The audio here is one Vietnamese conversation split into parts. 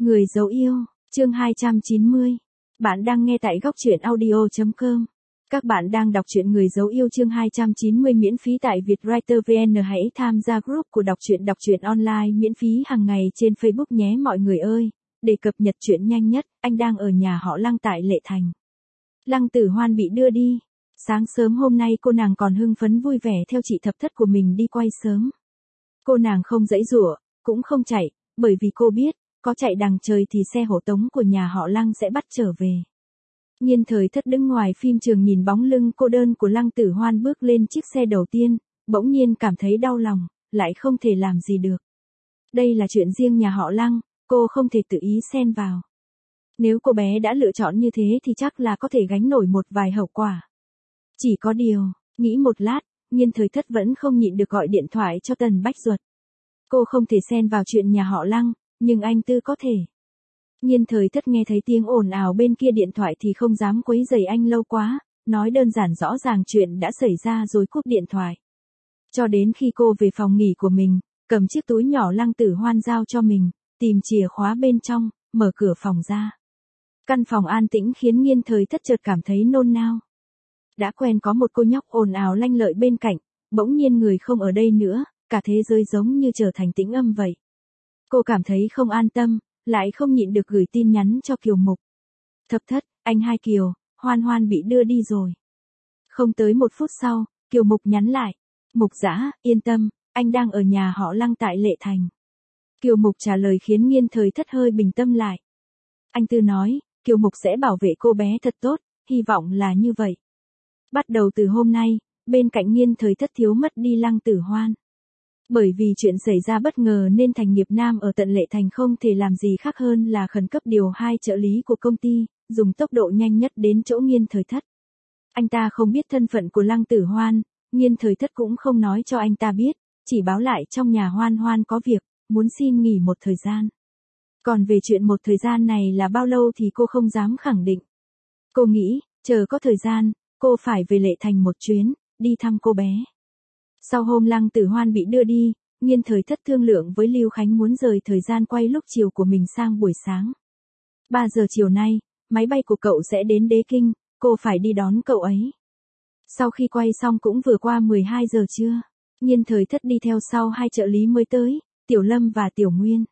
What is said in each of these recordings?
Người dấu yêu, chương 290. Bạn đang nghe tại góc truyện audio.com. Các bạn đang đọc truyện Người dấu yêu chương 290 miễn phí tại Vietwriter VN. Hãy tham gia group của đọc truyện online miễn phí hàng ngày trên Facebook nhé mọi người ơi. Để cập nhật truyện nhanh nhất, anh đang ở nhà họ Lăng tại Lệ Thành. Lăng Tử Hoan bị đưa đi. Sáng sớm hôm nay cô nàng còn hưng phấn vui vẻ theo chị thập thất của mình đi quay sớm. Cô nàng không giãy giụa, cũng không chạy, bởi vì cô biết, có chạy đằng trời thì xe hộ tống của nhà họ Lăng sẽ bắt trở về. Nhiên Thời Thất đứng ngoài phim trường nhìn bóng lưng cô đơn của Lăng Tử Hoan bước lên chiếc xe đầu tiên, bỗng nhiên cảm thấy đau lòng, lại không thể làm gì được. Đây là chuyện riêng nhà họ Lăng, cô không thể tự ý xen vào. Nếu cô bé đã lựa chọn như thế thì chắc là có thể gánh nổi một vài hậu quả. Chỉ có điều, nghĩ một lát, Nhiên Thời Thất vẫn không nhịn được gọi điện thoại cho Tần Bách Duật. Cô không thể xen vào chuyện nhà họ Lăng, nhưng anh Tư có thể. Nhiên Thời Thất nghe thấy tiếng ồn ào bên kia điện thoại thì không dám quấy rầy anh lâu quá, nói đơn giản rõ ràng chuyện đã xảy ra rồi cúp điện thoại. Cho đến khi cô về phòng nghỉ của mình, cầm chiếc túi nhỏ Lăng Tử Hoan giao cho mình, tìm chìa khóa bên trong, mở cửa phòng ra. Căn phòng an tĩnh khiến Nhiên Thời Thất chợt cảm thấy nôn nao. Đã quen có một cô nhóc ồn ào lanh lợi bên cạnh, bỗng nhiên người không ở đây nữa, cả thế giới giống như trở thành tĩnh âm vậy. Cô cảm thấy không an tâm, lại không nhịn được gửi tin nhắn cho Kiều Mục. Thập Thất, anh hai Kiều, Hoan Hoan bị đưa đi rồi. Không tới 1 phút sau, Kiều Mục nhắn lại. Mục Dã, yên tâm, anh đang ở nhà họ Lăng tại Lệ Thành. Kiều Mục trả lời khiến Nhiên Thời Thất hơi bình tâm lại. Anh Tư nói, Kiều Mục sẽ bảo vệ cô bé thật tốt, hy vọng là như vậy. Bắt đầu từ hôm nay, bên cạnh Nhiên Thời Thất thiếu mất đi Lăng Tử Hoan. Bởi vì chuyện xảy ra bất ngờ nên Thành Nghiệp Nam ở tận Lệ Thành không thể làm gì khác hơn là khẩn cấp điều 2 trợ lý của công ty, dùng tốc độ nhanh nhất đến chỗ Nhiên Thời Thất. Anh ta không biết thân phận của Lăng Tử Hoan, Nhiên Thời Thất cũng không nói cho anh ta biết, chỉ báo lại trong nhà Hoan Hoan có việc, muốn xin nghỉ một thời gian. Còn về chuyện một thời gian này là bao lâu thì cô không dám khẳng định. Cô nghĩ, chờ có thời gian, cô phải về Lệ Thành một chuyến, đi thăm cô bé. Sau hôm Lăng Tử Hoan bị đưa đi, Nhiên Thời Thất thương lượng với Lưu Khánh muốn rời thời gian quay lúc chiều của mình sang buổi sáng. 3 giờ chiều nay, máy bay của cậu sẽ đến Đế Kinh, cô phải đi đón cậu ấy. Sau khi quay xong cũng vừa qua 12 giờ trưa, Nhiên Thời Thất đi theo sau 2 trợ lý mới tới, Tiểu Lâm và Tiểu Nguyên.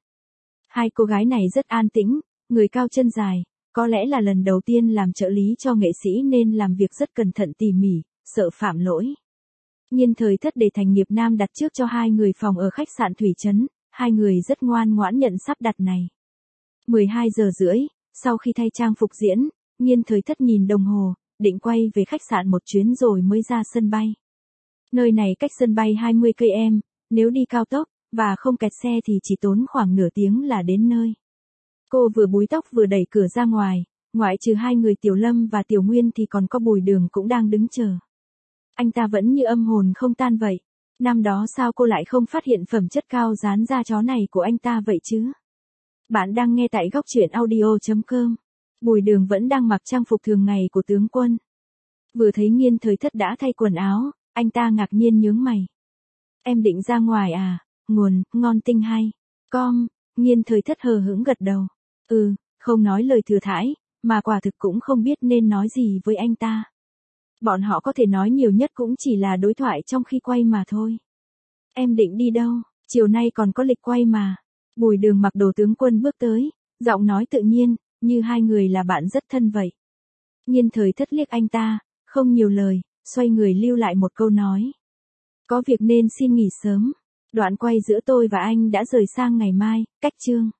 2 cô gái này rất an tĩnh, người cao chân dài, có lẽ là lần đầu tiên làm trợ lý cho nghệ sĩ nên làm việc rất cẩn thận tỉ mỉ, sợ phạm lỗi. Nhiên Thời Thất để Thành Nghiệp Nam đặt trước cho 2 người phòng ở khách sạn Thủy Trấn, 2 người rất ngoan ngoãn nhận sắp đặt này. 12 giờ rưỡi, sau khi thay trang phục diễn, Nhiên Thời Thất nhìn đồng hồ, định quay về khách sạn một chuyến rồi mới ra sân bay. Nơi này cách sân bay 20 km, nếu đi cao tốc, và không kẹt xe thì chỉ tốn khoảng nửa tiếng là đến nơi. Cô vừa búi tóc vừa đẩy cửa ra ngoài, ngoại trừ 2 người Tiểu Lâm và Tiểu Nguyên thì còn có Bùi Đường cũng đang đứng chờ. Anh ta vẫn như âm hồn không tan vậy. Năm đó sao cô lại không phát hiện phẩm chất cao dán da chó này của anh ta vậy chứ? Bạn đang nghe tại góc truyện audio.com. Bùi Đường vẫn đang mặc trang phục thường ngày của tướng quân. Vừa thấy Nhiên Thời Thất đã thay quần áo, anh ta ngạc nhiên nhướng mày. Em định ra ngoài à? Nguồn, ngon tinh hay. Nhiên Thời Thất hờ hững gật đầu. Không nói lời thừa thãi, mà quả thực cũng không biết nên nói gì với anh ta. Bọn họ có thể nói nhiều nhất cũng chỉ là đối thoại trong khi quay mà thôi. Em định đi đâu? Chiều nay còn có lịch quay mà. Bùi Đường mặc đồ tướng quân bước tới, giọng nói tự nhiên, như 2 người là bạn rất thân vậy. Nhiên Thời Thất liếc anh ta, không nhiều lời, xoay người lưu lại một câu nói. Có việc nên xin nghỉ sớm. Đoạn quay giữa tôi và anh đã rời sang ngày mai, cách chương.